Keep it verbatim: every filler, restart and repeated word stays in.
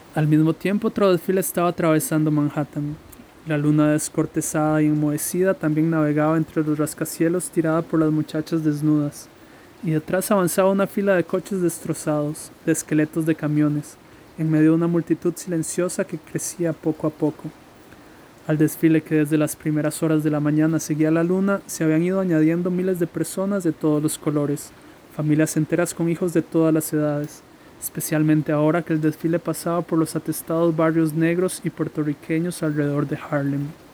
Al mismo tiempo, otro desfile estaba atravesando Manhattan. La luna descortezada y enmohecida también navegaba entre los rascacielos tirada por las muchachas desnudas, y detrás avanzaba una fila de coches destrozados, de esqueletos de camiones, en medio de una multitud silenciosa que crecía poco a poco. Al desfile que desde las primeras horas de la mañana seguía la luna, se habían ido añadiendo miles de personas de todos los colores, familias enteras con hijos de todas las edades, especialmente ahora que el desfile pasaba por los atestados barrios negros y puertorriqueños alrededor de Harlem.